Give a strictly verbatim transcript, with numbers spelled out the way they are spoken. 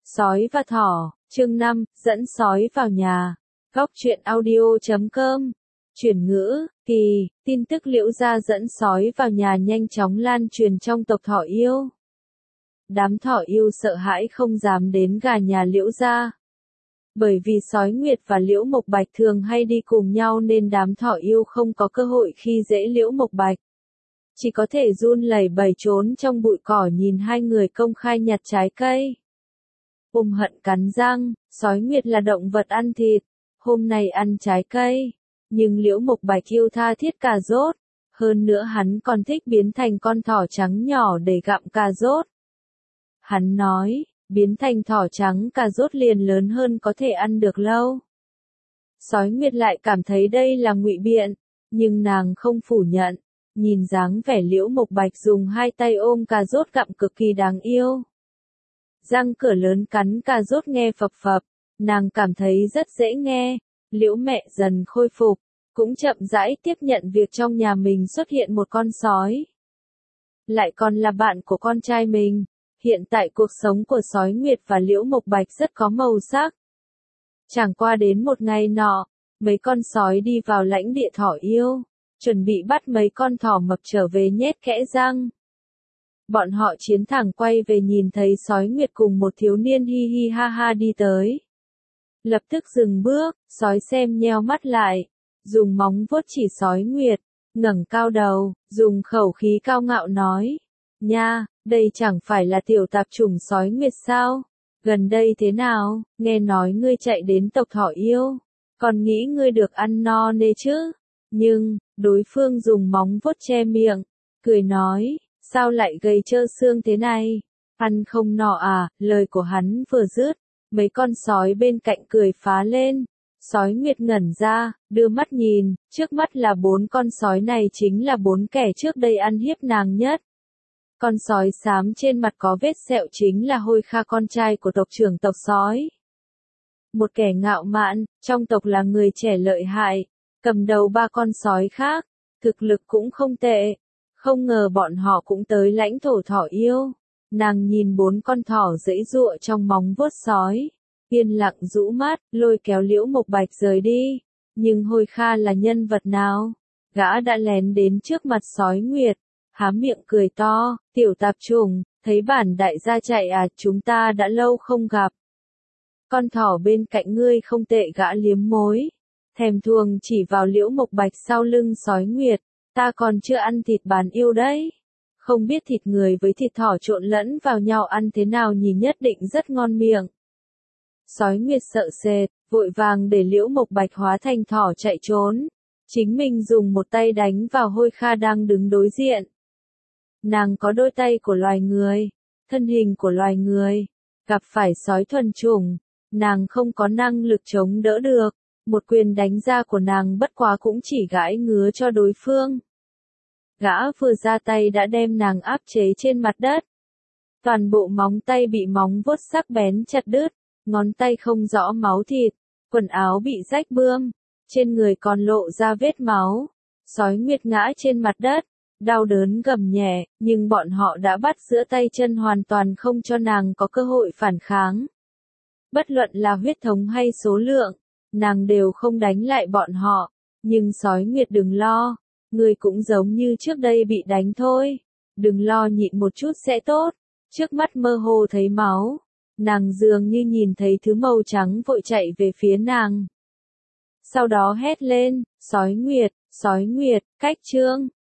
Sói và thỏ, chương năm, dẫn sói vào nhà. Góc truyện audio chấm com. Chuyển ngữ, kỳ, tin tức Liễu gia dẫn sói vào nhà nhanh chóng lan truyền trong tộc thỏ yêu. Đám thỏ yêu sợ hãi không dám đến gà nhà Liễu gia. Bởi vì sói Nguyệt và Liễu Mộc Bạch thường hay đi cùng nhau nên đám thỏ yêu không có cơ hội khi dễ Liễu Mộc Bạch. Chỉ có thể run lẩy bẩy trốn trong bụi cỏ nhìn hai người công khai nhặt trái cây. Ôm hận cắn răng, sói Nguyệt là động vật ăn thịt, hôm nay ăn trái cây. Nhưng Liễu Mộc Bạch yêu tha thiết cà rốt, hơn nữa hắn còn thích biến thành con thỏ trắng nhỏ để gặm cà rốt. Hắn nói, biến thành thỏ trắng cà rốt liền lớn hơn có thể ăn được lâu. Sói Nguyệt lại cảm thấy đây là ngụy biện, nhưng nàng không phủ nhận, nhìn dáng vẻ Liễu Mộc Bạch dùng hai tay ôm cà rốt gặm cực kỳ đáng yêu. Răng cửa lớn cắn cà rốt nghe phập phập, nàng cảm thấy rất dễ nghe. Liễu mẹ dần khôi phục, cũng chậm rãi tiếp nhận việc trong nhà mình xuất hiện một con sói. Lại còn là bạn của con trai mình. Hiện tại cuộc sống của sói Nguyệt và Liễu Mộc Bạch rất có màu sắc. Chẳng qua đến một ngày nọ, mấy con sói đi vào lãnh địa thỏ yêu, chuẩn bị bắt mấy con thỏ mập trở về nhét kẽ răng. Bọn họ chiến thẳng quay về nhìn thấy sói Nguyệt cùng một thiếu niên hi hi ha ha đi tới. Lập tức dừng bước, sói xem nheo mắt lại, dùng móng vuốt chỉ sói Nguyệt, ngẩng cao đầu, dùng khẩu khí cao ngạo nói, nha, đây chẳng phải là tiểu tạp chủng sói Nguyệt sao? Gần đây thế nào, nghe nói ngươi chạy đến tộc thỏ yêu, còn nghĩ ngươi được ăn no nê chứ? Nhưng, đối phương dùng móng vuốt che miệng, cười nói, sao lại gầy trơ xương thế này? Ăn không no à? Lời của hắn vừa dứt, mấy con sói bên cạnh cười phá lên. Sói Nguyệt ngẩn ra, đưa mắt nhìn, trước mắt là bốn con sói này chính là bốn kẻ trước đây ăn hiếp nàng nhất. Con sói xám trên mặt có vết sẹo chính là Hôi Kha, con trai của tộc trưởng tộc sói. Một kẻ ngạo mạn, trong tộc là người trẻ lợi hại, cầm đầu ba con sói khác, thực lực cũng không tệ. Không ngờ bọn họ cũng tới lãnh thổ thỏ yêu. Nàng nhìn bốn con thỏ giãy giụa trong móng vuốt sói, yên lặng rũ mắt, lôi kéo Liễu Mộc Bạch rời đi. Nhưng Hôi Kha là nhân vật nào? Gã đã lén đến trước mặt sói Nguyệt, há miệng cười to, tiểu tạp chủng, thấy bản đại gia chạy à, chúng ta đã lâu không gặp. Con thỏ bên cạnh ngươi không tệ, gã liếm mối, thèm thuồng chỉ vào Liễu Mộc Bạch sau lưng sói Nguyệt, ta còn chưa ăn thịt bán yêu đấy. Không biết thịt người với thịt thỏ trộn lẫn vào nhau ăn thế nào nhỉ, nhất định rất ngon miệng. Sói Nguyệt sợ sệt, vội vàng để Liễu Mộc Bạch hóa thành thỏ chạy trốn. Chính mình dùng một tay đánh vào Hôi Kha đang đứng đối diện. Nàng có đôi tay của loài người, thân hình của loài người, gặp phải sói thuần chủng, nàng không có năng lực chống đỡ được. Một quyền đánh ra của nàng bất quá cũng chỉ gãi ngứa cho đối phương. Gã vừa ra tay đã đem nàng áp chế trên mặt đất. Toàn bộ móng tay bị móng vuốt sắc bén chặt đứt, ngón tay không rõ máu thịt, quần áo bị rách bươm, trên người còn lộ ra vết máu. Sói Nguyệt ngã trên mặt đất, đau đớn gầm nhẹ, nhưng bọn họ đã bắt giữa tay chân hoàn toàn không cho nàng có cơ hội phản kháng. Bất luận là huyết thống hay số lượng, nàng đều không đánh lại bọn họ. Nhưng sói Nguyệt đừng lo, người cũng giống như trước đây bị đánh thôi. Đừng lo, nhịn một chút sẽ tốt. Trước mắt mơ hồ thấy máu, nàng dường như nhìn thấy thứ màu trắng vội chạy về phía nàng. Sau đó hét lên, sói Nguyệt, sói Nguyệt, cách chương.